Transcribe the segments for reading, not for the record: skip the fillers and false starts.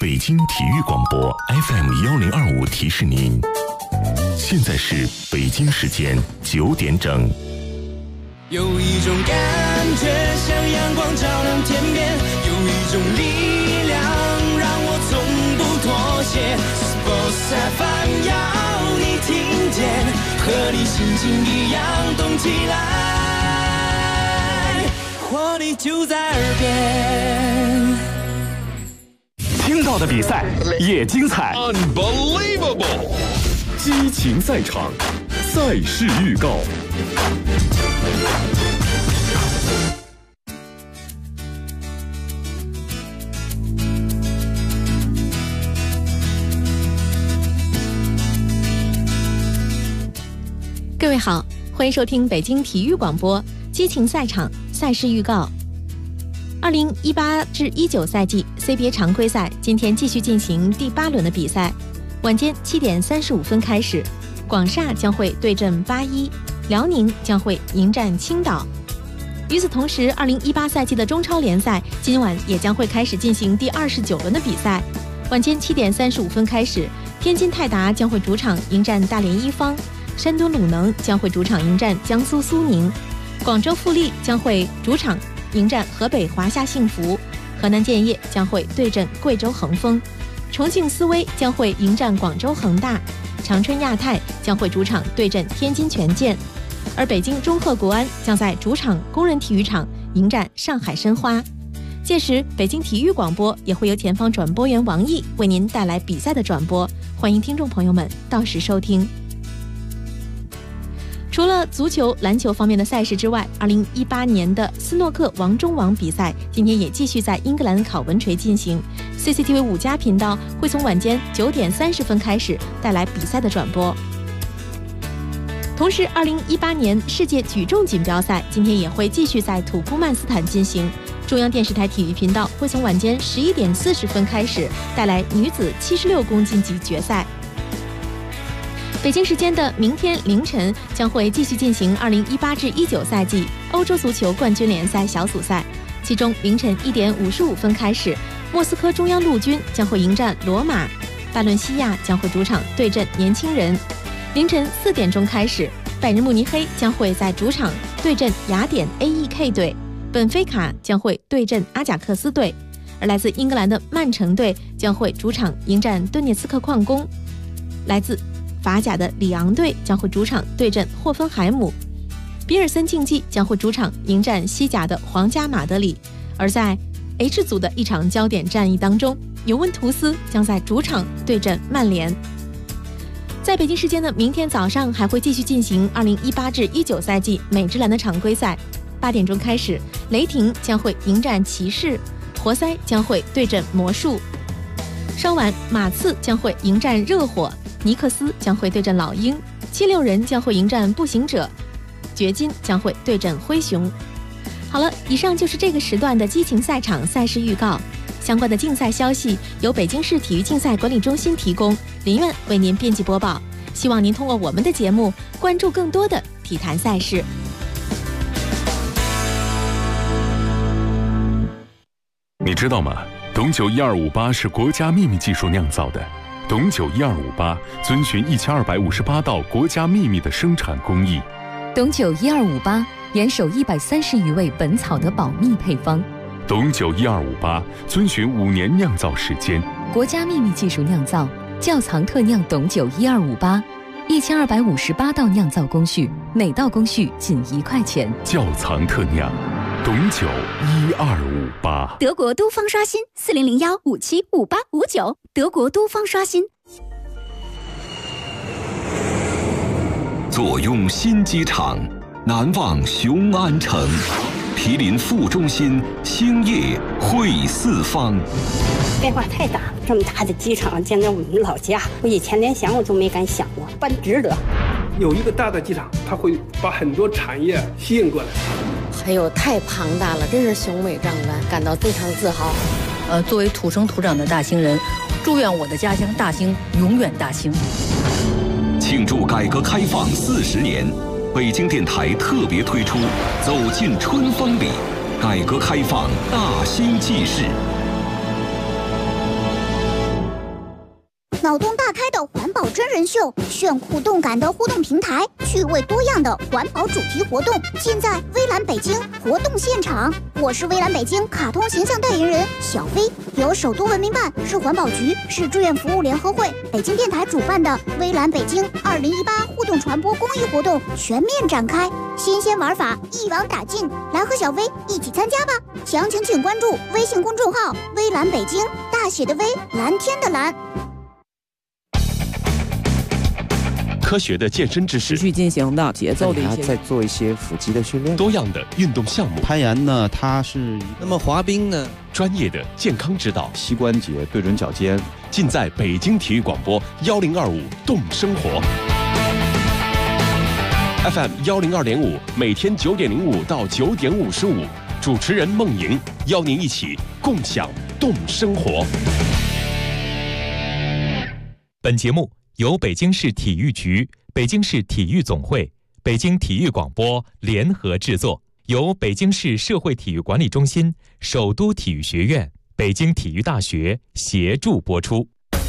北京体育广播 FM1025提示您，现在是北京时间9点整。 有一种感觉像阳光照亮天边，有一种力量让我从不妥协。Sports FM 要你听见，和你心情一样动起来，活力就在耳边。 听到的比赛也精彩 ，Unbelievable！ 激情赛场，赛事预告。 各位好，欢迎收听北京体育广播激情赛场赛事预告。2018至19赛季 CBA 常规赛今天继续进行第8轮的比赛，晚间7点35分开始，广厦将会对阵81，辽宁将会迎战青岛。与此同时，2018赛季的中超联赛今晚也将会开始进行第29轮的比赛，晚间7点35分开始，天津泰达将会主场迎战大连一方，山东鲁能将会主场迎战江苏苏宁，广州富力将会主场迎战河北华夏幸福，河南建业将会对阵贵州恒丰，重庆斯威将会迎战广州恒大，长春亚泰将会主场对阵天津权健，而北京中赫国安将在主场工人体育场迎战上海申花。届时北京体育广播也会由前方转播员王毅为您带来比赛的转播，欢迎听众朋友们到时收听。除了足球、篮球方面的赛事之外，2018年的斯诺克王中王比赛今天也继续在英格兰考文垂进行。CCTV 5+频道会从晚间9点30分开始带来比赛的转播。同时，2018年世界举重锦标赛今天也会继续在土库曼斯坦进行。中央电视台体育频道会从晚间11点40分开始带来女子76公斤级决赛。北京时间的明天凌晨将会继续进行2018至19赛季欧洲足球冠军联赛小组赛，其中凌晨1点55分开始，莫斯科中央陆军将会迎战罗马，巴伦西亚将会主场对阵年轻人。凌晨4点钟开始，拜仁慕尼黑将会在主场对阵雅典 AEK 队，本菲卡将会对阵阿贾克斯队，而来自英格兰的曼城队将会主场迎战顿涅茨克矿工，来自法甲的里昂队将会主场对阵霍芬海姆，比尔森竞技将会主场迎战西甲的皇家马德里。而在 H 组的一场焦点战役当中，尤文图斯将在主场对阵曼联。在北京时间的明天早上还会继续进行2018至19赛季美职篮的常规赛，8点钟开始，雷霆将会迎战骑士，活塞将会对阵魔术。稍晚，马刺将会迎战热火，尼克斯将会对阵老鹰，76人将会迎战步行者，掘金将会对阵灰熊。好了，以上就是这个时段的激情赛场赛事预告。相关的竞赛消息由北京市体育竞赛管理中心提供，林苑为您编辑播报。希望您通过我们的节目关注更多的体坛赛事。 你知道吗？董酒1258是国家秘密技术酿造的。董酒1258遵循1258道国家秘密的生产工艺。 董酒1258严守130余味本草的保密配方。 董酒1258遵循5年酿造时间， 国家秘密技术酿造，窖藏特酿董酒1258，1258道酿造工序，每道工序仅1块钱。 窖藏特酿，董酒1258。 德国都方刷新40015755859，德国都方刷新。 坐拥新机场，难忘雄安城。毗邻副中心，兴业汇四方。 变化太大了，这么大的机场，简直我们老家，我以前连想我都没敢想过，办值得。 有一个大的机场，它会把很多产业吸引过来。 哎呦，太庞大了，真是雄伟壮观，感到非常自豪。 作为土生土长的大兴人，祝愿我的家乡大兴永远大兴。 庆祝改革开放40年。北京电台特别推出《走进春风里》，改革开放大兴纪事。 脑洞大开的环保真人秀，炫酷动感的互动平台，趣味多样的环保主题活动，尽在微蓝北京活动现场。我是微蓝北京卡通形象代言人小飞，由首都文明办、市环保局、市志愿服务联合会、北京电台主办的微蓝北京2018互动传播公益活动全面展开，新鲜玩法一网打尽，来和小飞一起参加吧！详情请关注微信公众号“微蓝北京”，大写的微，蓝天的蓝。 科学的健身知识， 持续进行的节奏的一些， 在做一些腹肌的训练， 多样的运动项目。 攀岩呢，它是那么滑冰呢， 专业的健康指导， 膝关节对准脚尖， 尽在北京体育广播1025动生活 FM 102.5，每天9点05到9点55，主持人孟莹邀您一起共享动生活。 本节目由北京市体育局、北京市体育总会、北京体育广播联合制作，由北京市社会体育管理中心、首都体育学院、北京体育大学协助播出。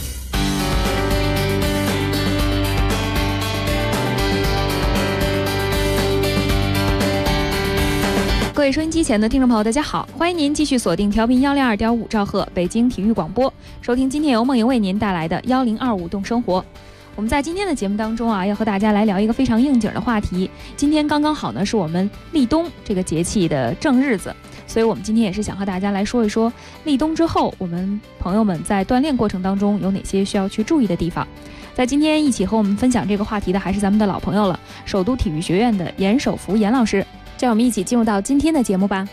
各位收音机前的听众朋友，大家好，欢迎您继续锁定调频102.5兆赫北京体育广播，收听今天由梦莹为您带来的1025动生活。我们在今天的节目当中啊，要和大家来聊一个非常应景的话题。今天刚刚好呢，是我们立冬这个节气的正日子，所以我们今天也是想和大家来说一说立冬之后，我们朋友们在锻炼过程当中有哪些需要去注意的地方。在今天一起和我们分享这个话题的还是咱们的老朋友了，首都体育学院的严守福严老师。让我们一起进入到今天的节目吧。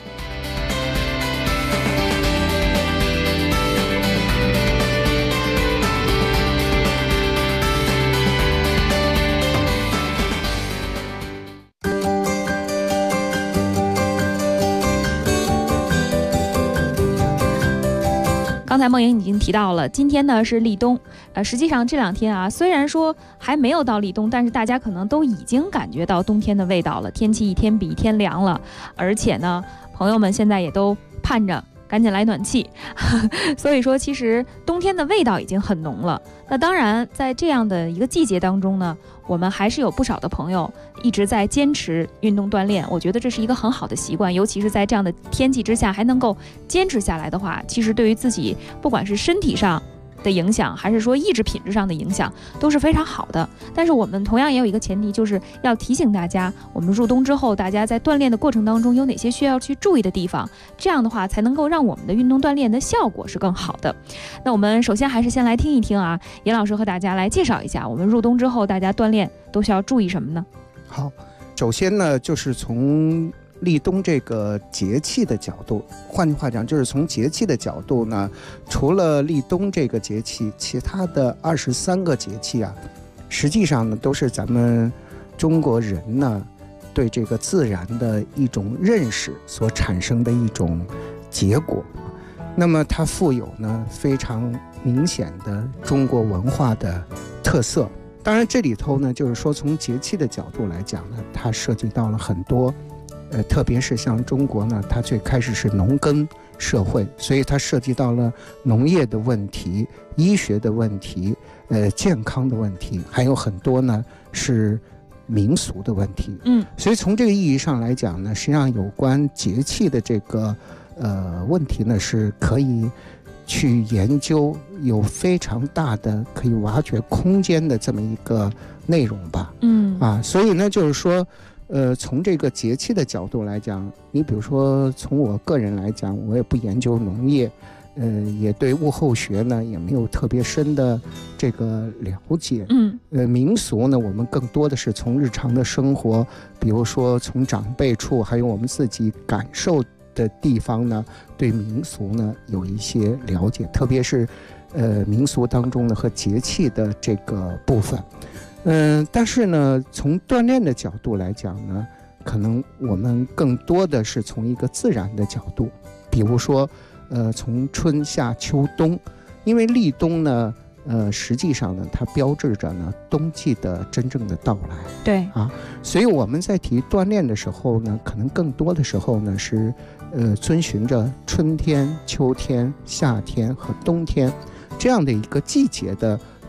刚才梦莹已经提到了，今天呢是立冬，实际上这2天啊，虽然说还没有到立冬，但是大家可能都已经感觉到冬天的味道了，天气一天比一天凉了，而且呢，朋友们现在也都盼着赶紧来暖气，所以说其实冬天的味道已经很浓了。那当然，在这样的一个季节当中呢，我们还是有不少的朋友一直在坚持运动锻炼，我觉得这是一个很好的习惯，尤其是在这样的天气之下还能够坚持下来的话，其实对于自己不管是身体上的影响，还是说意志品质上的影响，都是非常好的。但是我们同样也有一个前提，就是要提醒大家，我们入冬之后，大家在锻炼的过程当中有哪些需要去注意的地方，这样的话才能够让我们的运动锻炼的效果是更好的。那我们首先还是先来听一听啊，严老师和大家来介绍一下，我们入冬之后大家锻炼都需要注意什么呢？ 好，首先呢，就是从立冬这个节气的角度，换句话讲，就是从节气的角度呢，除了立冬这个节气，其他的23个节气啊，实际上呢都是咱们中国人呢对这个自然的一种认识所产生的一种结果。那么它富有呢非常明显的中国文化的特色。当然这里头呢，就是说从节气的角度来讲呢，它涉及到了很多特别是像中国呢，它最开始是农耕社会，所以它涉及到了农业的问题、医学的问题、健康的问题，还有很多呢是民俗的问题。所以从这个意义上来讲呢，实际上有关节气的这个问题呢，是可以去研究，有非常大的可以挖掘空间的这么一个内容吧。所以呢，就是说。从这个节气的角度来讲，你比如说从我个人来讲，我也不研究农业，也对物候学呢也没有特别深的这个了解。民俗呢，我们更多的是从日常的生活，比如说从长辈处，还有我们自己感受的地方呢，对民俗呢有一些了解，特别是民俗当中呢和节气的这个部分。但是呢，从锻炼的角度来讲呢，可能我们更多的是从一个自然的角度，比如说，从春夏秋冬，因为立冬呢，实际上呢，它标志着呢冬季的真正的到来。 对啊，所以我们在提锻炼的时候呢，可能更多的时候呢是，遵循着春天、秋天、夏天和冬天这样的一个季节的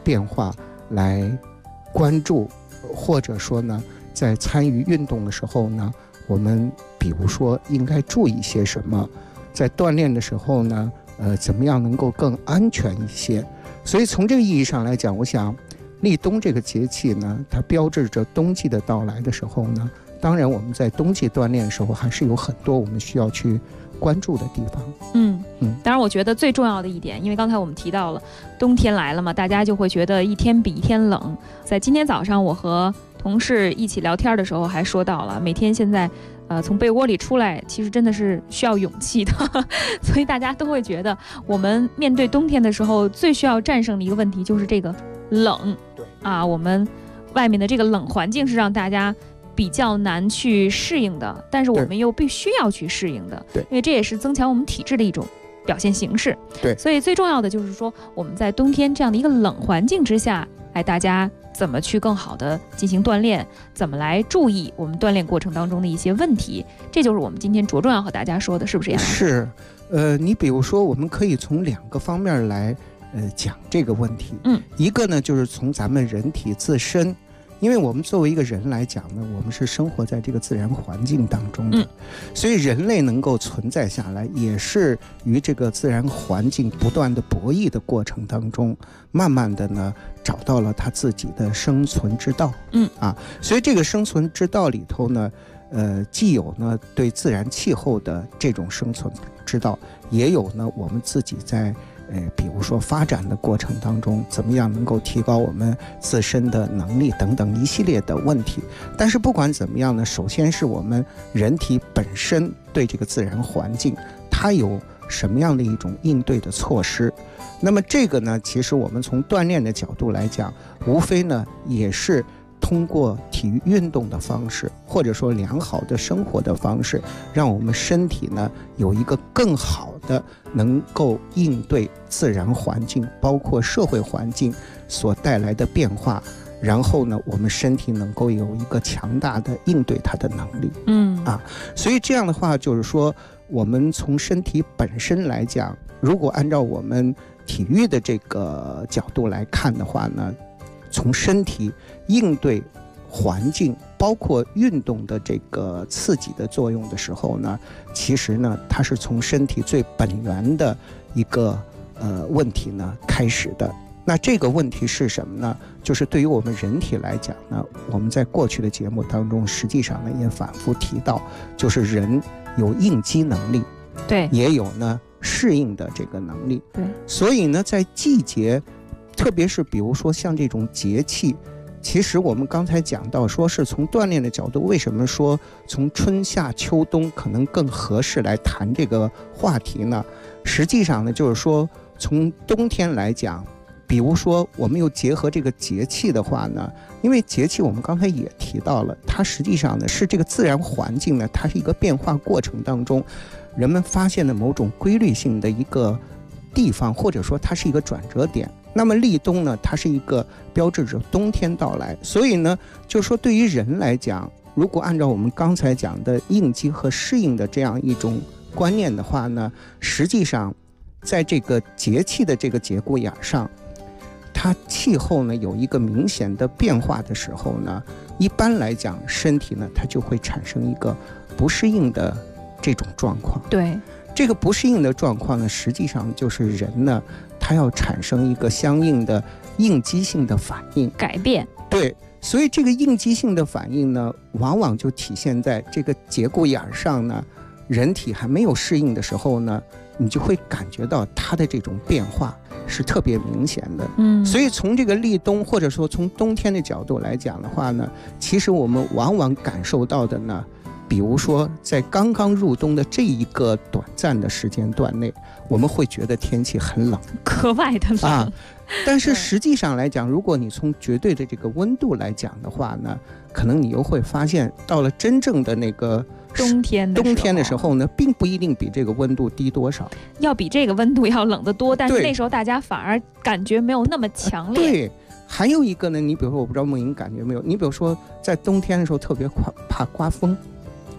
变化来关注，或者说呢，在参与运动的时候呢，我们比如说应该注意些什么，在锻炼的时候呢，怎么样能够更安全一些。所以从这个意义上来讲，我想立冬这个节气呢，它标志着冬季的到来的时候呢，当然我们在冬季锻炼的时候还是有很多我们需要去关注的地方。 当然我觉得最重要的一点，因为刚才我们提到了冬天来了嘛，大家就会觉得一天比一天冷。在今天早上我和同事一起聊天的时候还说到了，每天现在从被窝里出来其实真的是需要勇气的所以大家都会觉得我们面对冬天的时候最需要战胜的一个问题就是这个冷。 对啊，我们外面的这个冷环境是让大家比较难去适应的，但是我们又必须要去适应的。 对， 因为这也是增强我们体质的一种表现形式。 对， 所以最重要的就是说我们在冬天这样的一个冷环境之下，大家怎么去更好的进行锻炼，怎么来注意我们锻炼过程当中的一些问题，这就是我们今天着重要和大家说的，是不是这样？ 是，你比如说我们可以从2个方面来讲这个问题。一个呢就是从咱们人体自身，因为我们作为一个人来讲呢，我们是生活在这个自然环境当中的，所以人类能够存在下来，也是与这个自然环境不断的博弈的过程当中，慢慢的呢找到了他自己的生存之道。所以这个生存之道里头呢，既有呢对自然气候的这种生存之道，也有呢我们自己在比如说发展的过程当中，怎么样能够提高我们自身的能力等等一系列的问题。但是不管怎么样呢，首先是我们人体本身对这个自然环境，它有什么样的一种应对的措施。那么这个呢，其实我们从锻炼的角度来讲，无非呢也是通过体育运动的方式，或者说良好的生活的方式，让我们身体呢有一个更好的能够应对自然环境包括社会环境所带来的变化，然后呢我们身体能够有一个强大的应对它的能力。所以这样的话就是说，我们从身体本身来讲，如果按照我们体育的这个角度来看的话呢，从身体应对环境包括运动的这个刺激的作用的时候呢，其实呢它是从身体最本源的一个问题呢开始的。那这个问题是什么呢？就是对于我们人体来讲呢，我们在过去的节目当中实际上呢也反复提到，就是人有应激能力， 对， 也有呢适应的这个能力。 对， 所以呢在季节，特别是比如说像这种节气，其实我们刚才讲到说是从锻炼的角度，为什么说从春夏秋冬可能更合适来谈这个话题呢？实际上呢就是说从冬天来讲，比如说我们又结合这个节气的话呢，因为节气我们刚才也提到了，它实际上呢是这个自然环境呢，它是一个变化过程当中人们发现的某种规律性的一个地方，或者说它是一个转折点。那么立冬呢，它是一个标志着冬天到来，所以呢就是说对于人来讲，如果按照我们刚才讲的应激和适应的这样一种观念的话呢，实际上在这个节气的这个节骨眼上，它气候呢有一个明显的变化的时候呢，一般来讲身体呢它就会产生一个不适应的这种状况。 对， 这个不适应的状况呢，实际上就是人呢它要产生一个相应的应激性的反应改变。 对，所以这个应激性的反应呢，往往就体现在这个节骨眼上呢，人体还没有适应的时候呢，你就会感觉到它的这种变化是特别明显的。所以从这个立冬或者说从冬天的角度来讲的话呢，其实我们往往感受到的呢，比如说在刚刚入冬的这一个短暂的时间段内，我们会觉得天气很冷， 格外的冷但是实际上来讲，如果你从绝对的这个温度来讲的话呢，可能你又会发现到了真正的那个冬天的时候呢，并不一定比这个温度低多少， 要比这个温度要冷得多，但是那时候大家反而感觉没有那么强烈。 对，还有一个呢，你比如说我不知道梦莹感觉没有，你比如说在冬天的时候特别怕刮风，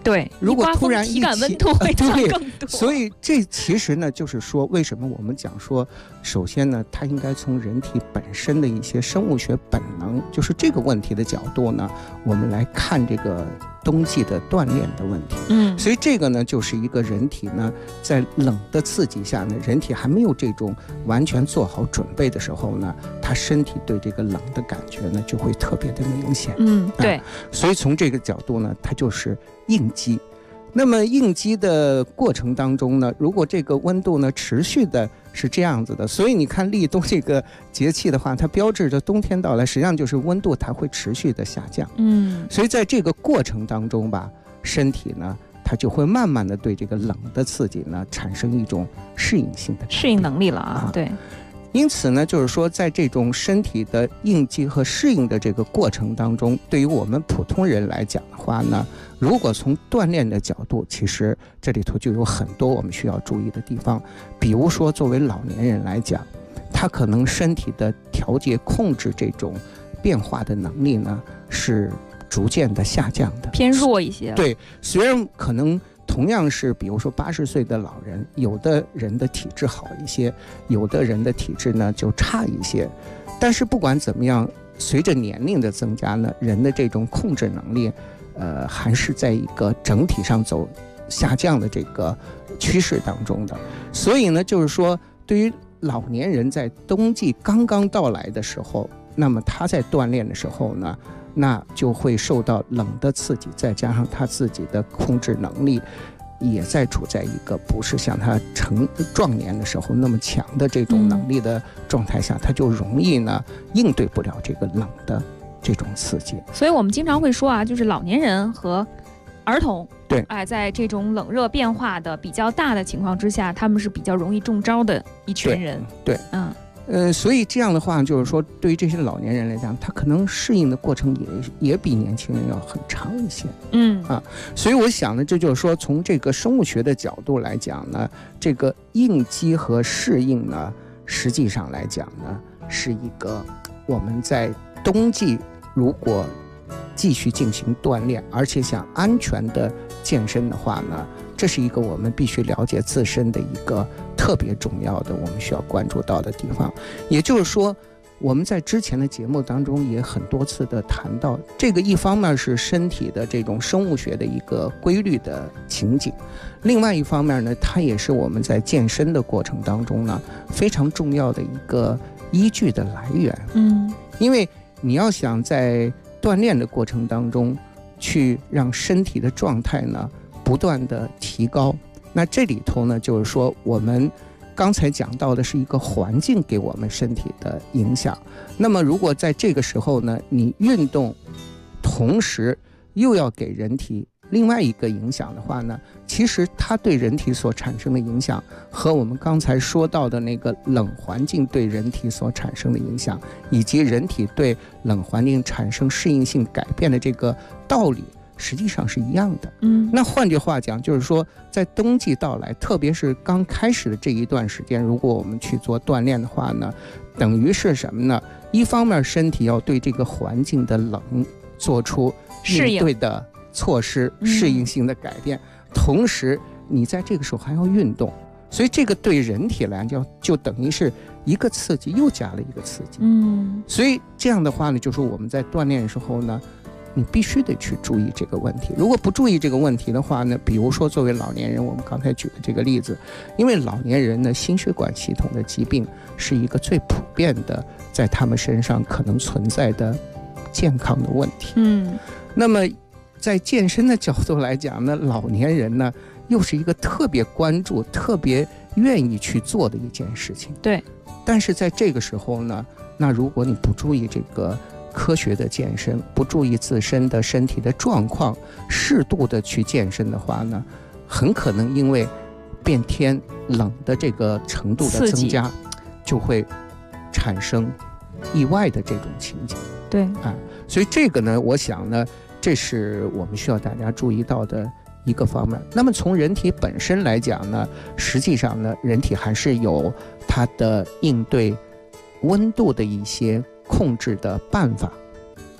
对， 如果突然体感温度会降更多。 所以这其实呢，就是说为什么我们讲说，首先呢，它应该从人体本身的一些生物学本能，就是这个问题的角度呢，我们来看这个冬季的锻炼的问题。所以这个呢，就是一个人体呢，在冷的刺激下呢，人体还没有这种完全做好准备的时候呢，他身体对这个冷的感觉呢，就会特别的明显。 对。 所以从这个角度呢，它就是应激。那么应激的过程当中呢，如果这个温度呢持续的是这样子的，所以你看立冬这个节气的话，它标志着冬天到来，实际上就是温度它会持续的下降。所以在这个过程当中吧，身体呢它就会慢慢的对这个冷的刺激呢产生一种适应性的适应能力了啊。对。 因此呢，就是说在这种身体的应激和适应的这个过程当中，对于我们普通人来讲的话呢，如果从锻炼的角度，其实这里头就有很多我们需要注意的地方。比如说作为老年人来讲，他可能身体的调节控制这种变化的能力呢是逐渐的下降的， 偏弱一些。 对，虽然可能同样是比如说80岁的老人，有的人的体质好一些，有的人的体质呢就差一些，但是不管怎么样，随着年龄的增加呢，人的这种控制能力还是在一个整体上走下降的这个趋势当中的。所以呢，就是说对于老年人在冬季刚刚到来的时候，那么他在锻炼的时候呢，那就会受到冷的刺激，再加上他自己的控制能力也在处在一个不是像他成壮年的时候那么强的这种能力的状态下，他就容易呢应对不了这个冷的这种刺激。 所以我们经常会说啊，就是老年人和儿童， 对， 在这种冷热变化的比较大的情况之下，他们是比较容易中招的一群人。 对，所以这样的话，就是说，对于这些老年人来讲，他可能适应的过程也比年轻人要很长一些。所以我想呢，这就是说，从这个生物学的角度来讲呢，这个应激和适应呢，实际上来讲呢，是一个我们在冬季如果继续进行锻炼，而且想安全的健身的话呢，这是一个我们必须了解自身的一个特别重要的我们需要关注到的地方。也就是说，我们在之前的节目当中也很多次的谈到，这个一方面是身体的这种生物学的一个规律的情景，另外一方面呢，它也是我们在健身的过程当中呢非常重要的一个依据的来源。因为你要想在锻炼的过程当中去让身体的状态呢不断的提高，那这里头呢就是说我们刚才讲到的是一个环境给我们身体的影响。那么如果在这个时候呢，你运动同时又要给人体另外一个影响的话呢，其实它对人体所产生的影响和我们刚才说到的那个冷环境对人体所产生的影响，以及人体对冷环境产生适应性改变的这个道理实际上是一样的。那换句话讲，就是说在冬季到来，特别是刚开始的这一段时间，如果我们去做锻炼的话呢，等于是什么呢？一方面身体要对这个环境的冷做出应对的措施，适应性的改变，同时你在这个时候还要运动，所以这个对人体来讲就等于是一个刺激又加了一个刺激。所以这样的话呢，就是我们在锻炼的时候呢，你必须得去注意这个问题。如果不注意这个问题的话呢，比如说作为老年人，我们刚才举的这个例子，因为老年人呢心血管系统的疾病是一个最普遍的在他们身上可能存在的健康的问题。那么在健身的角度来讲呢，老年人呢又是一个特别关注特别愿意去做的一件事情。 对， 但是在这个时候呢，那如果你不注意这个科学的健身，不注意自身的身体的状况，适度的去健身的话呢，很可能因为变天冷的这个程度的增加，就会产生意外的这种情景。 对， 所以这个呢，我想呢，这是我们需要大家注意到的一个方面。那么从人体本身来讲呢，实际上呢，人体还是有它的应对温度的一些控制的办法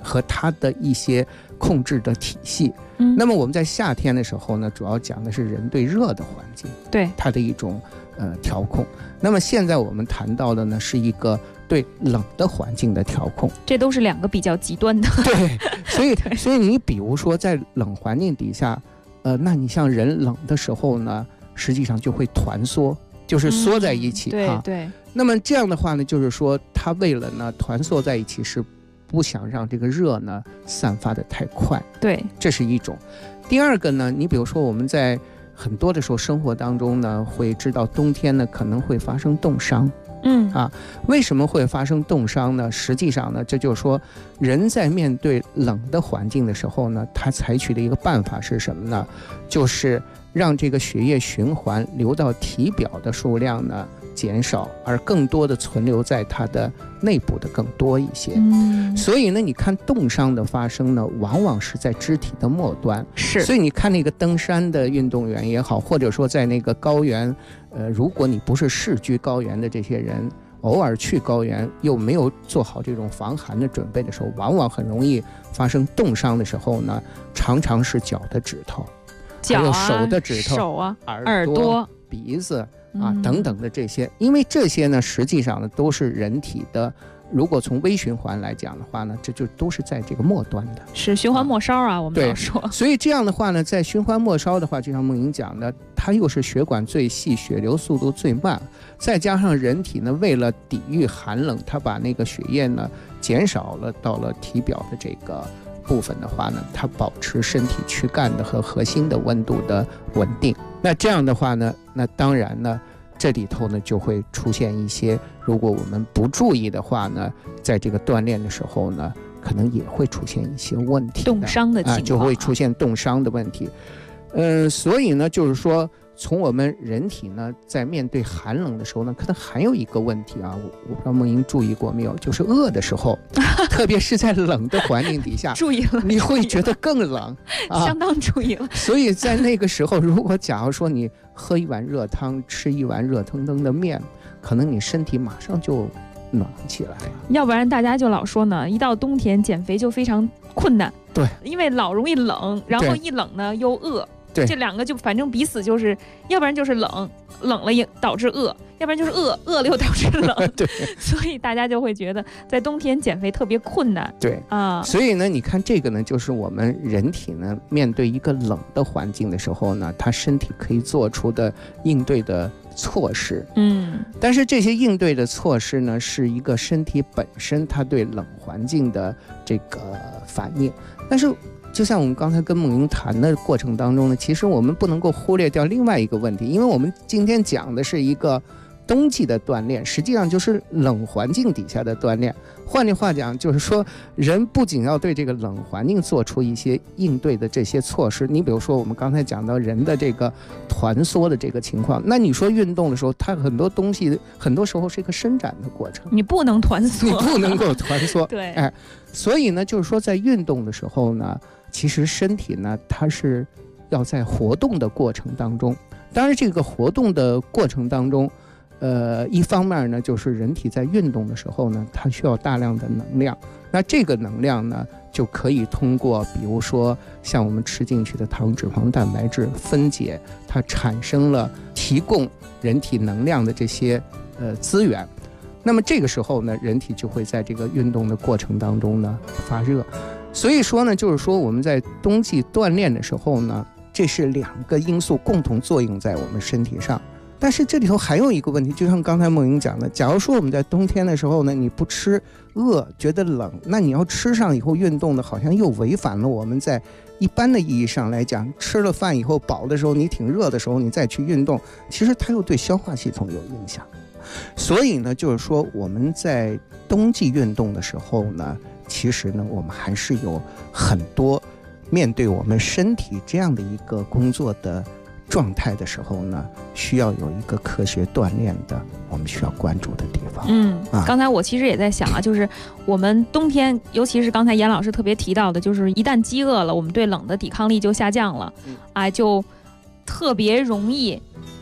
和它的一些控制的体系。那么我们在夏天的时候呢，主要讲的是人对热的环境， 对它的一种调控。那么现在我们谈到的呢，是一个对冷的环境的调控， 这都是两个比较极端的。 对，所以你比如说在冷环境底下，那你像人冷的时候呢，实际上就会团缩，就是缩在一起对。 那么这样的话呢，就是说它为了呢团缩在一起，是不想让这个热呢散发的太快。 对， 这是一种。第二个呢，你比如说我们在很多的时候生活当中呢，会知道冬天呢可能会发生冻伤。为什么会发生冻伤呢？实际上呢，这就是说人在面对冷的环境的时候呢，他采取的一个办法是什么呢？就是让这个血液循环流到体表的数量呢减少，而更多的存留在它的内部的更多一些。所以呢，你看冻伤的发生呢，往往是在肢体的末端。所以你看那个登山的运动员也好，或者说在那个高原，如果你不是世居高原的这些人，偶尔去高原又没有做好这种防寒的准备的时候，往往很容易发生冻伤的时候呢，常常是脚的指头，还有手的指头、 手啊、 耳朵、鼻子等等的这些。因为这些呢，实际上呢都是人体的，如果从微循环来讲的话呢，这就都是在这个末端的， 是循环末梢啊，我们要说。 所以这样的话呢，在循环末梢的话，就像梦莹讲的，它又是血管最细，血流速度最慢，再加上人体呢为了抵御寒冷，它把那个血液呢减少了到了体表的这个部分的话呢，它保持身体躯干的和核心的温度的稳定。那这样的话呢，那当然呢，这里头呢就会出现一些，如果我们不注意的话呢，在这个锻炼的时候呢，可能也会出现一些问题， 冻伤的情况就会出现冻伤的问题。所以呢，就是说，从我们人体呢，在面对寒冷的时候呢，可能还有一个问题啊，我不知道梦莹注意过没有，就是饿的时候，特别是在冷的环境底下， 注意了， 你会觉得更冷， 相当注意了。 所以在那个时候，如果假如说你喝一碗热汤，吃一碗热腾腾的面，可能你身体马上就暖起来了。 要不然大家就老说呢，一到冬天减肥就非常困难。 对， 因为老容易冷，然后一冷呢又饿。这两个就反正彼此就是，要不然就是冷了也导致饿，要不然就是饿了又导致冷。 对， 所以大家就会觉得在冬天减肥特别困难。 对啊，所以呢，你看这个呢，就是我们人体呢面对一个冷的环境的时候呢，它身体可以做出的应对的措施。但是这些应对的措施呢，是一个身体本身它对冷环境的这个反应。但是就像我们刚才跟梦莹谈的过程当中呢，其实我们不能够忽略掉另外一个问题，因为我们今天讲的是一个冬季的锻炼，实际上就是冷环境底下的锻炼。换句话讲，就是说人不仅要对这个冷环境做出一些应对的这些措施，你比如说我们刚才讲到人的这个团缩的这个情况，那你说运动的时候，它很多东西很多时候是一个伸展的过程， 你不能团缩， 你不能够团缩。 对， 所以呢，就是说在运动的时候呢，其实身体呢，它是要在活动的过程当中，当然这个活动的过程当中，一方面呢，就是人体在运动的时候呢，它需要大量的能量，那这个能量呢，就可以通过比如说像我们吃进去的糖、脂肪、蛋白质分解，它产生了提供人体能量的这些资源。那么这个时候呢，人体就会在这个运动的过程当中呢发热。所以说呢，就是说我们在冬季锻炼的时候呢，这是两个因素共同作用在我们身体上。但是这里头还有一个问题，就像刚才梦莹讲的，假如说我们在冬天的时候呢，你不吃饿，觉得冷，那你要吃上以后运动的，好像又违反了我们在一般的意义上来讲，吃了饭以后饱的时候，你挺热的时候你再去运动，其实它又对消化系统有影响。所以呢，就是说我们在冬季运动的时候呢，其实呢，我们还是有很多面对我们身体这样的一个工作的状态的时候呢，需要有一个科学锻炼的，我们需要关注的地方。 刚才我其实也在想啊，就是我们冬天，尤其是刚才严老师特别提到的，就是一旦饥饿了，我们对冷的抵抗力就下降了，就特别容易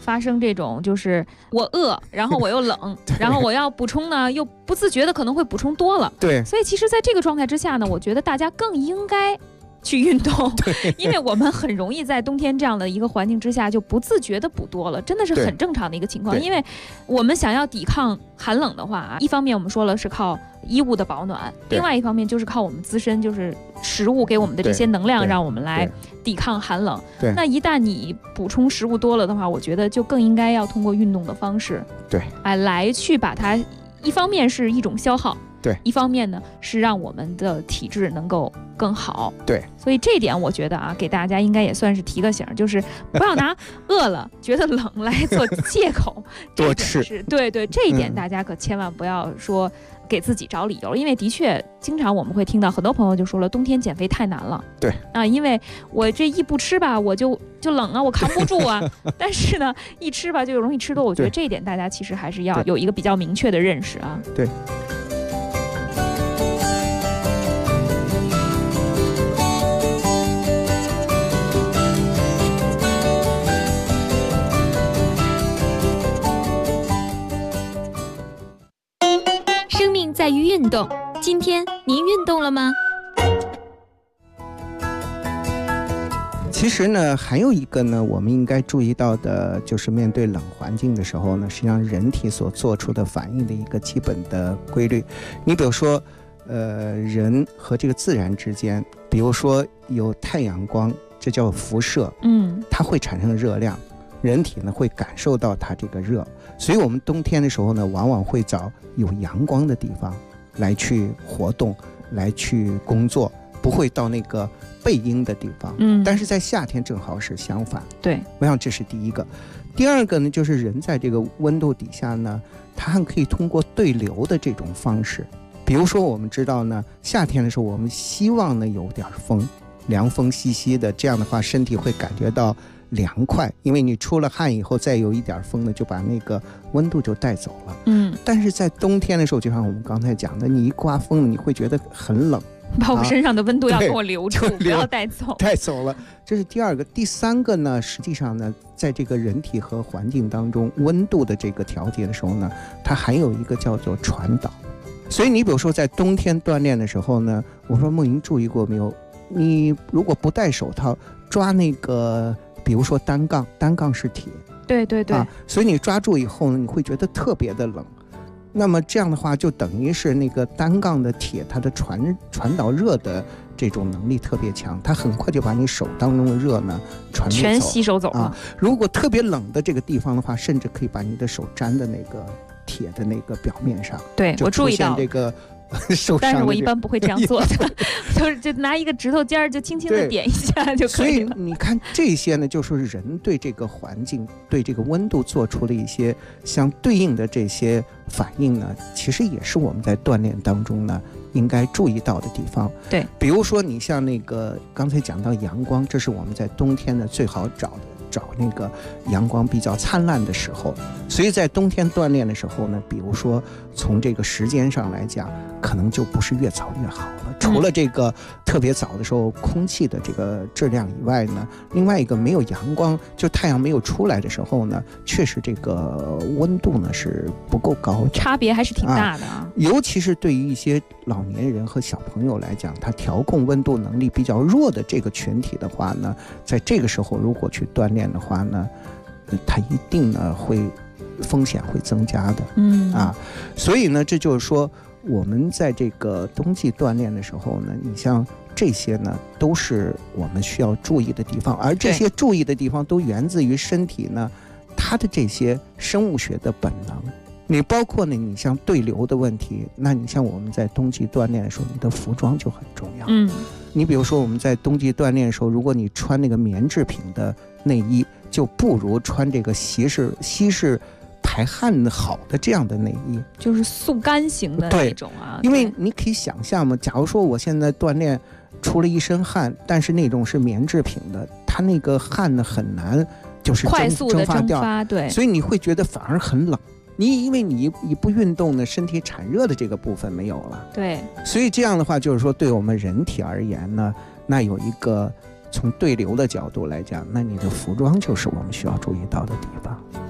发生这种就是我饿，然后我又冷，然后我要补充呢，又不自觉的可能会补充多了。 对， 所以其实在这个状态之下呢，我觉得大家更应该去运动，因为我们很容易在冬天这样的一个环境之下就不自觉的补多了，真的是很正常的一个情况。因为我们想要抵抗寒冷的话，一方面我们说了是靠衣物的保暖，另外一方面就是靠我们自身，就是食物给我们的这些能量，让我们来抵抗寒冷。那一旦你补充食物多了的话，我觉得就更应该要通过运动的方式，来去把它，一方面是一种消耗，一方面呢是让我们的体质能够更好。所以这点我觉得啊，给大家应该也算是提个醒，就是不要拿饿了觉得冷来做借口， 多吃。 对，这一点大家可千万不要说给自己找理由，因为的确经常我们会听到很多朋友就说了，冬天减肥太难了。因为我这一不吃吧，我就冷啊，我扛不住啊。但是呢，一吃吧就容易吃多。我觉得这一点大家其实还是要有一个比较明确的认识啊。 对。 在于运动，今天您运动了吗？ 其实呢，还有一个呢，我们应该注意到的，就是面对冷环境的时候呢，实际上人体所做出的反应的一个基本的规律。你比如说，人和这个自然之间，比如说有太阳光，这叫辐射，它会产生热量，人体呢会感受到它这个热，所以我们冬天的时候呢，往往会找有阳光的地方来去活动，来去工作，不会到那个背阴的地方。但是在夏天正好是相反。我想这是第一个。第二个呢，就是人在这个温度底下呢，它还可以通过对流的这种方式。比如说我们知道呢，夏天的时候我们希望呢有点风，凉风习习的，这样的话身体会感觉到凉快，因为你出了汗以后再有一点风呢，就把那个温度就带走了。但是在冬天的时候，就像我们刚才讲的，你一刮风你会觉得很冷， 把我身上的温度要给我留住，不要带走了。这是第二个。第三个呢，实际上呢，在这个人体和环境当中温度的这个调节的时候呢，它还有一个叫做传导。所以你比如说在冬天锻炼的时候呢，我说梦莹注意过没有，你如果不戴手套抓那个比如说单杠是铁， 对所以你抓住以后呢，你会觉得特别的冷。那么这样的话，就等于是那个单杠的铁，它的传导热的这种能力特别强，它很快就把你手当中的热呢全吸收走了。 如果特别冷的这个地方的话，甚至可以把你的手粘的那个铁的那个表面上。 我注意到这个。 但是我一般不会这样做的，就拿一个指头尖儿就轻轻的点一下就可以了。 所以你看这些呢，就是人对这个环境、对这个温度做出了一些相对应的这些反应呢，其实也是我们在锻炼当中呢应该注意到的地方。比如说你像那个刚才讲到阳光，这是我们在冬天呢最好找那个阳光比较灿烂的时候，所以在冬天锻炼的时候呢，比如说从这个时间上来讲，可能就不是越早越好了。除了这个特别早的时候空气的这个质量以外呢，另外一个没有阳光，就太阳没有出来的时候呢，确实这个温度呢是不够高的， 差别还是挺大的尤其是对于一些老年人和小朋友来讲，他调控温度能力比较弱的这个群体的话呢，在这个时候如果去锻炼的话呢，他一定呢会风险会增加的。所以呢，这就是说我们在这个冬季锻炼的时候呢，你像这些呢都是我们需要注意的地方，而这些注意的地方都源自于身体呢它的这些生物学的本能。你包括呢，你像对流的问题，那你像我们在冬季锻炼的时候，你的服装就很重要。你比如说我们在冬季锻炼的时候，如果你穿那个棉制品的内衣，就不如穿这个稀释排汗好的这样的内衣， 就是速干型的那种啊。 因为你可以想象嘛，假如说我现在锻炼出了一身汗，但是那种是棉制品的，它那个汗呢很难就是快速的蒸发， 所以你会觉得反而很冷。因为你不运动呢，身体产热的这个部分没有了。所以这样的话就是说，对我们人体而言呢，那有一个从对流的角度来讲，那你的服装就是我们需要注意到的地方。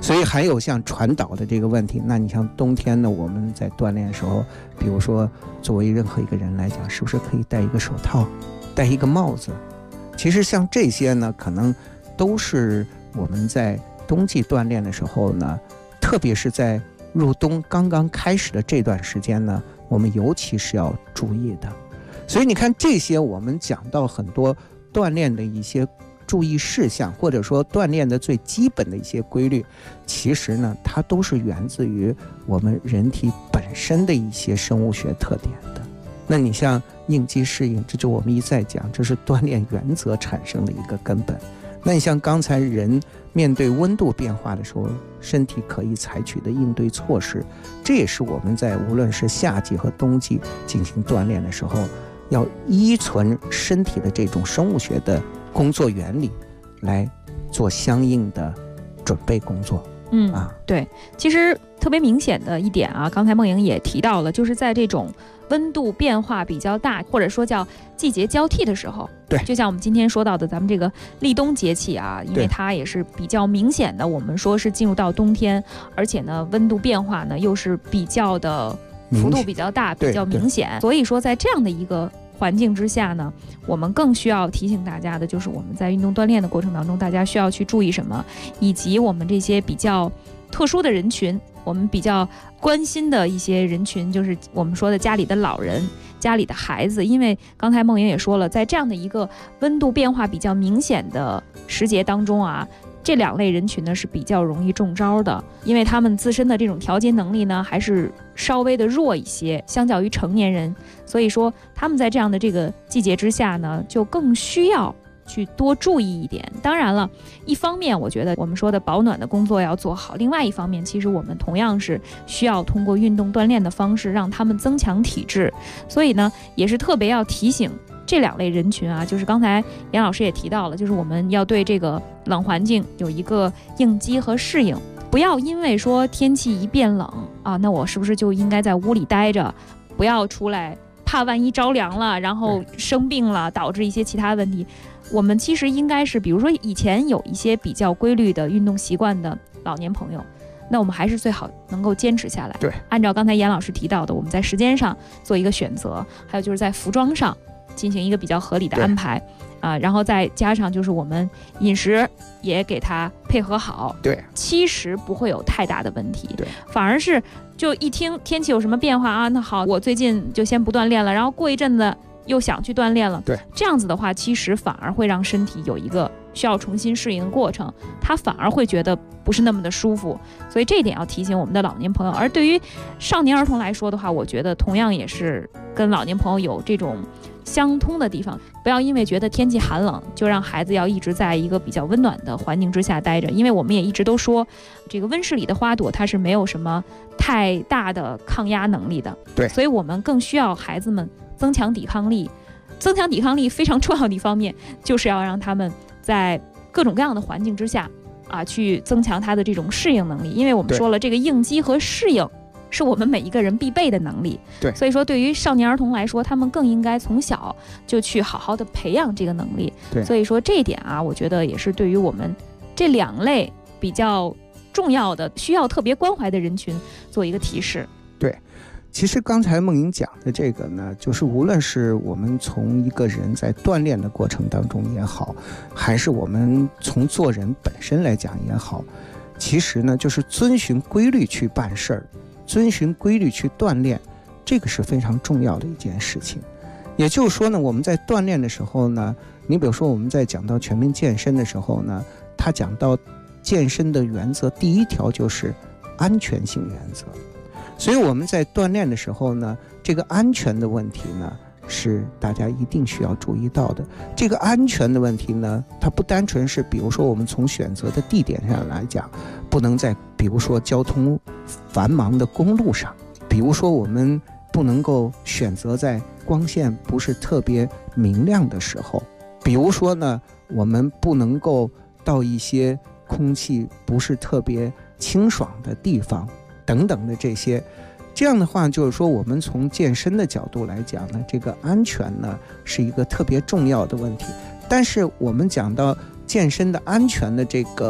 所以还有像传导的这个问题，那你像冬天呢，我们在锻炼的时候，比如说作为任何一个人来讲，是不是可以戴一个手套，戴一个帽子？其实像这些呢，可能都是我们在冬季锻炼的时候呢，特别是在入冬刚刚开始的这段时间呢，我们尤其是要注意的。所以你看，这些我们讲到很多锻炼的一些注意事项，或者说锻炼的最基本的一些规律，其实呢，它都是源自于我们人体本身的一些生物学特点的。那你像应激适应，这就我们一再讲，这是锻炼原则产生的一个根本。那你像刚才人面对温度变化的时候，身体可以采取的应对措施，这也是我们在无论是夏季和冬季进行锻炼的时候，要依存身体的这种生物学的工作原理来做相应的准备工作。 对，其实特别明显的一点啊，刚才梦莹也提到了，就是在这种温度变化比较大，或者说叫季节交替的时候， 对， 就像我们今天说到的咱们这个立冬节气啊，因为它也是比较明显的，我们说是进入到冬天，而且呢温度变化呢又是比较的幅度比较大，比较明显，所以说在这样的一个环境之下呢，我们更需要提醒大家的就是我们在运动锻炼的过程当中，大家需要去注意什么，以及我们这些比较特殊的人群，我们比较关心的一些人群，就是我们说的家里的老人、家里的孩子。因为刚才梦莹也说了，在这样的一个温度变化比较明显的时节当中啊，这两类人群呢是比较容易中招的，因为他们自身的这种调节能力呢还是稍微的弱一些，相较于成年人，所以说他们在这样的这个季节之下呢，就更需要去多注意一点。当然了，一方面我觉得我们说的保暖的工作要做好，另外一方面其实我们同样是需要通过运动锻炼的方式让他们增强体质。所以呢，也是特别要提醒这两类人群啊，就是刚才严老师也提到了，就是我们要对这个冷环境有一个应激和适应，不要因为说天气一变冷啊，那我是不是就应该在屋里待着，不要出来，怕万一着凉了，然后生病了，导致一些其他问题。我们其实应该是，比如说以前有一些比较规律的运动习惯的老年朋友，那我们还是最好能够坚持下来。 对， 按照刚才严老师提到的，我们在时间上做一个选择，还有就是在服装上进行一个比较合理的安排啊，然后再加上就是我们饮食也给它配合好， 对， 其实不会有太大的问题， 对， 反而是就一听天气有什么变化啊，那好，我最近就先不锻炼了，然后过一阵子又想去锻炼了， 对， 这样子的话，其实反而会让身体有一个需要重新适应的过程，他反而会觉得不是那么的舒服，所以这一点要提醒我们的老年朋友。而对于少年儿童来说的话，我觉得同样也是跟老年朋友有这种相通的地方，不要因为觉得天气寒冷就让孩子要一直在一个比较温暖的环境之下待着，因为我们也一直都说这个温室里的花朵它是没有什么太大的抗压能力的， 对， 所以我们更需要孩子们增强抵抗力。增强抵抗力非常重要的一方面就是要让他们在各种各样的环境之下啊，去增强他的这种适应能力，因为我们说了这个应激和适应是我们每一个人必备的能力， 对， 所以说对于少年儿童来说，他们更应该从小就去好好的培养这个能力， 对， 所以说这一点啊，我觉得也是对于我们这两类比较重要的需要特别关怀的人群做一个提示。 对，其实刚才梦莹讲的这个呢，就是无论是我们从一个人在锻炼的过程当中也好，还是我们从做人本身来讲也好，其实呢就是遵循规律去办事儿，遵循规律去锻炼，这个是非常重要的一件事情。也就是说呢，我们在锻炼的时候呢，你比如说我们在讲到全民健身的时候呢，他讲到健身的原则，第一条就是安全性原则。所以我们在锻炼的时候呢，这个安全的问题呢是大家一定需要注意到的。这个安全的问题呢，它不单纯是比如说我们从选择的地点上来讲，不能在比如说交通繁忙的公路上，比如说我们不能够选择在光线不是特别明亮的时候，比如说呢我们不能够到一些空气不是特别清爽的地方等等的这些。这样的话就是说我们从健身的角度来讲呢，这个安全呢是一个特别重要的问题。但是我们讲到健身的安全的这个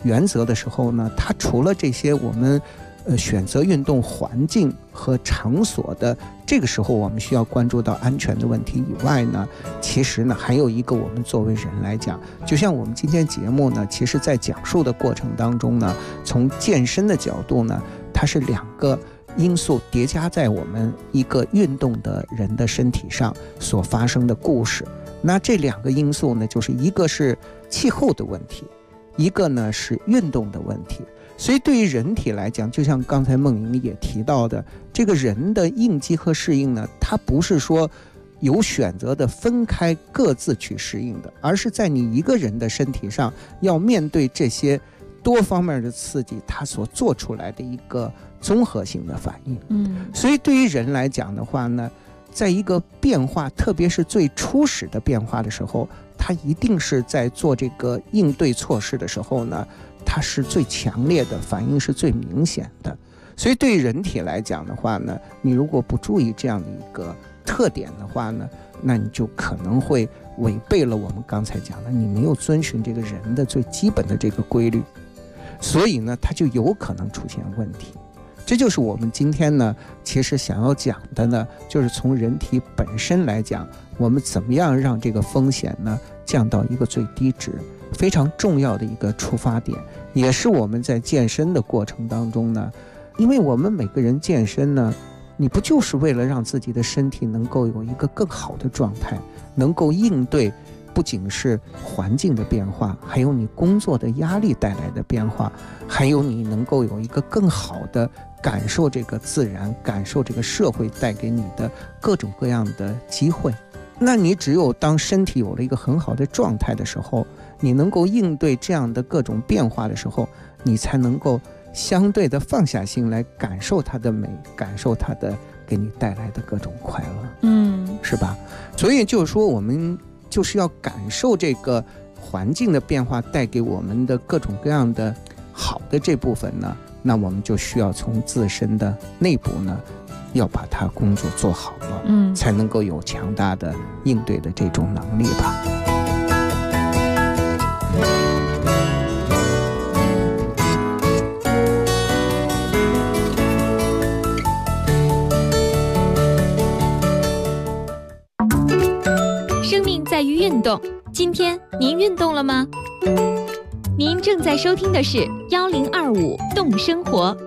原则的时候呢，它除了这些我们选择运动环境和场所的这个时候我们需要关注到安全的问题以外呢，其实呢还有一个我们作为人来讲，就像我们今天节目呢，其实在讲述的过程当中呢，从健身的角度呢，它是2个因素叠加在我们一个运动的人的身体上所发生的故事。那这2个因素呢，就是一个是气候的问题，一个呢是运动的问题。所以对于人体来讲，就像刚才梦莹也提到的，这个人的应激和适应呢，它不是说有选择的分开各自去适应的，而是在你一个人的身体上要面对这些多方面的刺激，它所做出来的一个综合性的反应。所以对于人来讲的话呢，在一个变化，特别是最初始的变化的时候，它一定是在做这个应对措施的时候呢，它是最强烈的，反应是最明显的。所以对于人体来讲的话呢，你如果不注意这样的一个特点的话呢，那你就可能会违背了我们刚才讲的，你没有遵循这个人的最基本的这个规律，所以呢，它就有可能出现问题。这就是我们今天呢，其实想要讲的呢，就是从人体本身来讲，我们怎么样让这个风险呢降到一个最低值，非常重要的一个出发点，也是我们在健身的过程当中呢，因为我们每个人健身呢，你不就是为了让自己的身体能够有一个更好的状态，能够应对不仅是环境的变化，还有你工作的压力带来的变化，还有你能够有一个更好的感受这个自然，感受这个社会带给你的各种各样的机会。那你只有当身体有了一个很好的状态的时候，你能够应对这样的各种变化的时候，你才能够相对的放下心来感受它的美，感受它的给你带来的各种快乐，是吧？所以就是说，我们就是要感受这个环境的变化带给我们的各种各样的好的这部分呢，那我们就需要从自身的内部呢，要把它工作做好了，才能够有强大的应对的这种能力吧。 生命在于运动，今天您运动了吗？您正在收听的是1025动生活。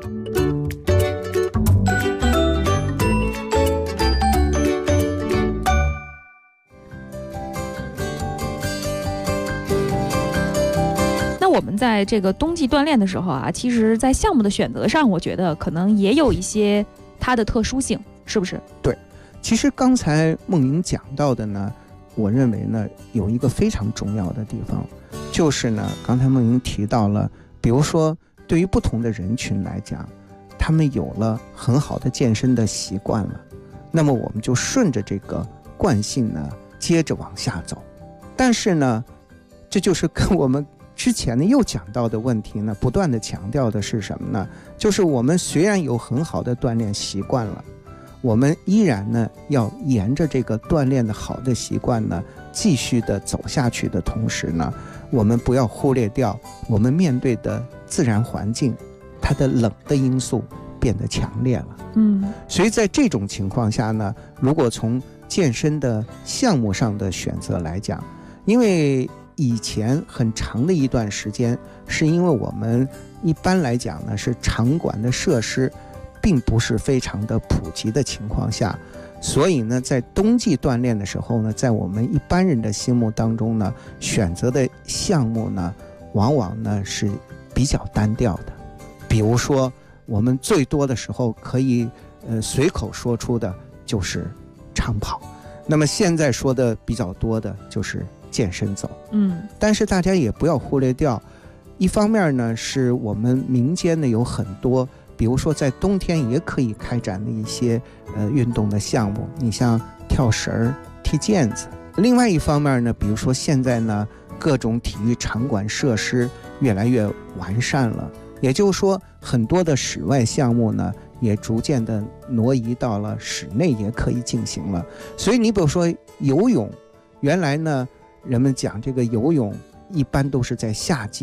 那我们在这个冬季锻炼的时候啊，其实在项目的选择上，我觉得可能也有一些它的特殊性，是不是？ 对，其实刚才梦莹讲到的呢，我认为呢有一个非常重要的地方，就是呢刚才梦莹提到了，比如说对于不同的人群来讲，他们有了很好的健身的习惯了，那么我们就顺着这个惯性呢接着往下走。但是呢，这就是跟我们之前呢又讲到的问题呢不断的强调的是什么呢？就是我们虽然有很好的锻炼习惯了，我们依然呢要沿着这个锻炼的好的习惯呢继续的走下去的同时呢，我们不要忽略掉我们面对的自然环境，它的冷的因素变得强烈了。所以在这种情况下呢，如果从健身的项目上的选择来讲，因为以前很长的一段时间，是因为我们一般来讲呢是场馆的设施并不是非常的普及的情况下，所以呢在冬季锻炼的时候呢，在我们一般人的心目当中呢，选择的项目呢往往呢是比较单调的。比如说我们最多的时候可以随口说出的就是长跑，那么现在说的比较多的就是健身走。但是大家也不要忽略掉，一方面呢是我们民间呢有很多，比如说在冬天也可以开展的一些运动的项目，你像跳绳、踢毽子。另外一方面呢，比如说现在呢各种体育场馆设施越来越完善了，也就是说很多的室外项目呢也逐渐的挪移到了室内也可以进行了。所以你比如说游泳，原来呢人们讲这个游泳一般都是在夏季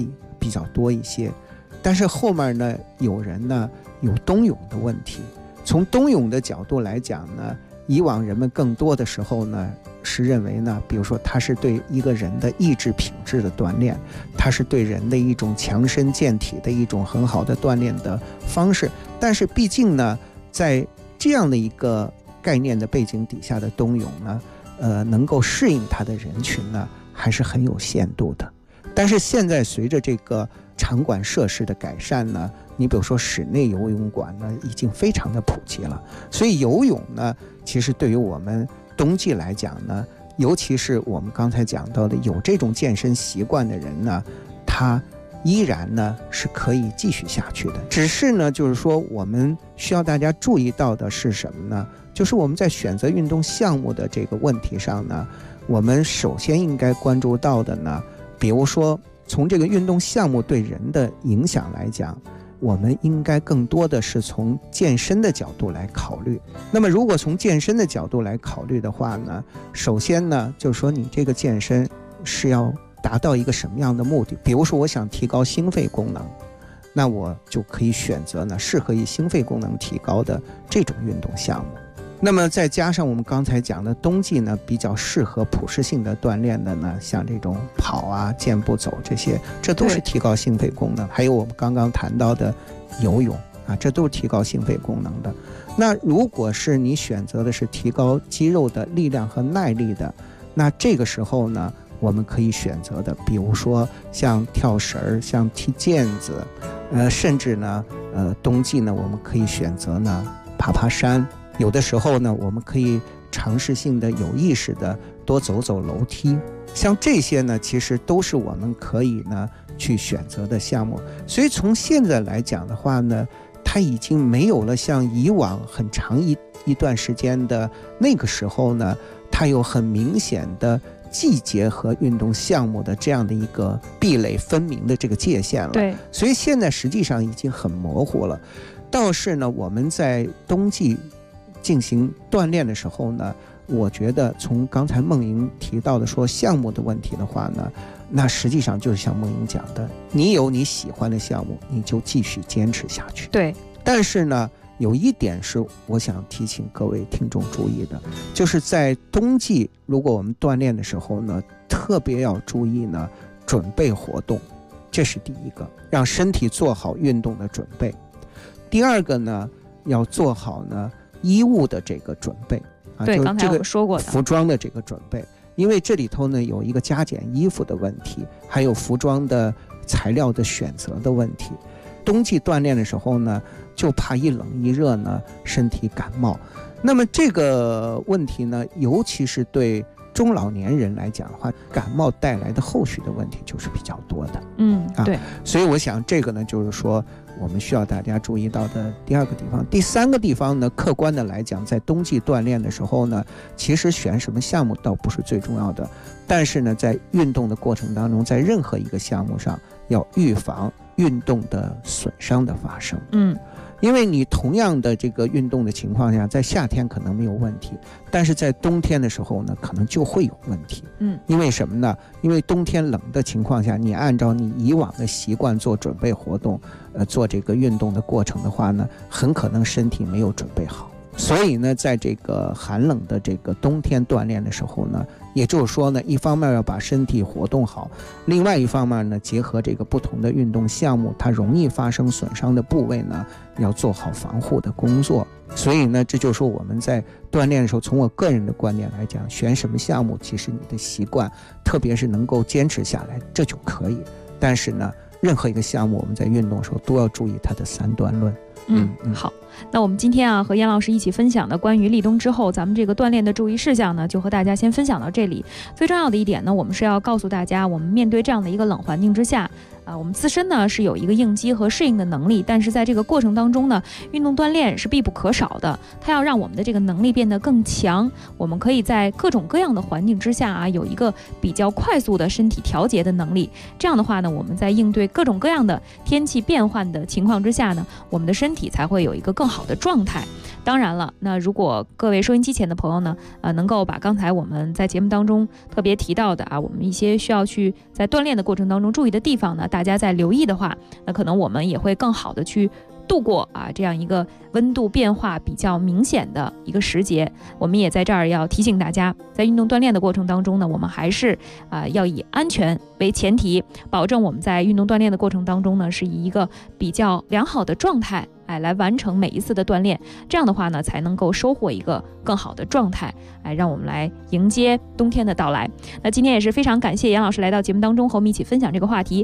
比较多一些。但是后面呢，有人呢有冬泳的问题。从冬泳的角度来讲呢，以往人们更多的时候呢是认为呢，比如说它是对一个人的意志品质的锻炼，它是对人的一种强身健体的一种很好的锻炼的方式。但是毕竟呢，在这样的一个概念的背景底下的冬泳呢，能够适应它的人群呢还是很有限度的。但是现在随着这个场馆设施的改善呢，你比如说室内游泳馆呢已经非常的普及了，所以游泳呢其实对于我们冬季来讲呢，尤其是我们刚才讲到的有这种健身习惯的人呢，他依然呢是可以继续下去的。只是呢就是说我们需要大家注意到的是什么呢？就是我们在选择运动项目的这个问题上呢，我们首先应该关注到的呢，比如说从这个运动项目对人的影响来讲，我们应该更多的是从健身的角度来考虑。那么如果从健身的角度来考虑的话呢，首先呢就是说你这个健身是要达到一个什么样的目的。比如说我想提高心肺功能，那我就可以选择呢适合于心肺功能提高的这种运动项目。那么再加上我们刚才讲的冬季呢比较适合普适性的锻炼的呢，像这种跑啊、健步走这些，这都是提高心肺功能。还有我们刚刚谈到的游泳啊，这都是提高心肺功能的。那如果是你选择的是提高肌肉的力量和耐力的，那这个时候呢我们可以选择的，比如说像跳绳、像踢毽子，甚至呢冬季呢我们可以选择呢爬山。有的时候呢我们可以尝试性的有意识的多走走楼梯，像这些呢其实都是我们可以呢去选择的项目。所以从现在来讲的话呢，它已经没有了像以往很长一段时间的那个时候呢，它有很明显的季节和运动项目的这样的一个壁垒分明的这个界限了。 对， 所以现在实际上已经很模糊了。倒是呢我们在冬季进行锻炼的时候呢，我觉得从刚才梦莹提到的说项目的问题的话呢，那实际上就是像梦莹讲的，你有你喜欢的项目，你就继续坚持下去。 对， 但是呢有一点是我想提醒各位听众注意的，就是在冬季如果我们锻炼的时候呢，特别要注意呢准备活动，这是第一个，让身体做好运动的准备。第二个呢，要做好呢衣物的这个准备啊， 对， 刚才我们说过的服装的这个准备，因为这里头呢有一个加减衣服的问题，还有服装的材料的选择的问题。冬季锻炼的时候呢，就怕一冷一热呢身体感冒。那么这个问题呢，尤其是对中老年人来讲的话，感冒带来的后续的问题就是比较多的。 对， 所以我想这个呢就是说我们需要大家注意到的第二个地方。第三个地方呢，客观的来讲，在冬季锻炼的时候呢，其实选什么项目倒不是最重要的，但是呢在运动的过程当中，在任何一个项目上要预防运动的损伤的发生。因为你同样的这个运动的情况下，在夏天可能没有问题，但是在冬天的时候呢，可能就会有问题。因为什么呢？因为冬天冷的情况下，你按照你以往的习惯做准备活动，做这个运动的过程的话呢，很可能身体没有准备好。所以呢，在这个寒冷的这个冬天锻炼的时候呢，也就是说呢，一方面要把身体活动好，另外一方面呢，结合这个不同的运动项目，它容易发生损伤的部位呢，要做好防护的工作。所以呢，这就是说我们在锻炼的时候，从我个人的观点来讲，选什么项目，其实你的习惯，特别是能够坚持下来，这就可以。但是呢，任何一个项目，我们在运动的时候都要注意它的三段论。 好，那我们今天和严老师一起分享的关于立冬之后咱们这个锻炼的注意事项呢，就和大家先分享到这里。最重要的一点呢，我们是要告诉大家，我们面对这样的一个冷环境之下，我们自身呢是有一个应激和适应的能力，但是在这个过程当中呢，运动锻炼是必不可少的，它要让我们的这个能力变得更强，我们可以在各种各样的环境之下有一个比较快速的身体调节的能力。这样的话呢，我们在应对各种各样的天气变换的情况之下呢，我们的身体才会有一个更好的状态。当然了，那如果各位收音机前的朋友呢，能够把刚才我们在节目当中特别提到的我们一些需要去在锻炼的过程当中注意的地方呢， 大家再留意的话，那可能我们也会更好的去度过这样一个温度变化比较明显的一个时节。我们也在这儿要提醒大家，在运动锻炼的过程当中呢，我们还是要以安全为前提，保证我们在运动锻炼的过程当中呢，是以一个比较良好的状态来完成每一次的锻炼。这样的话呢，才能够收获一个更好的状态，让我们来迎接冬天的到来。那今天也是非常感谢杨老师来到节目当中和我们一起分享这个话题。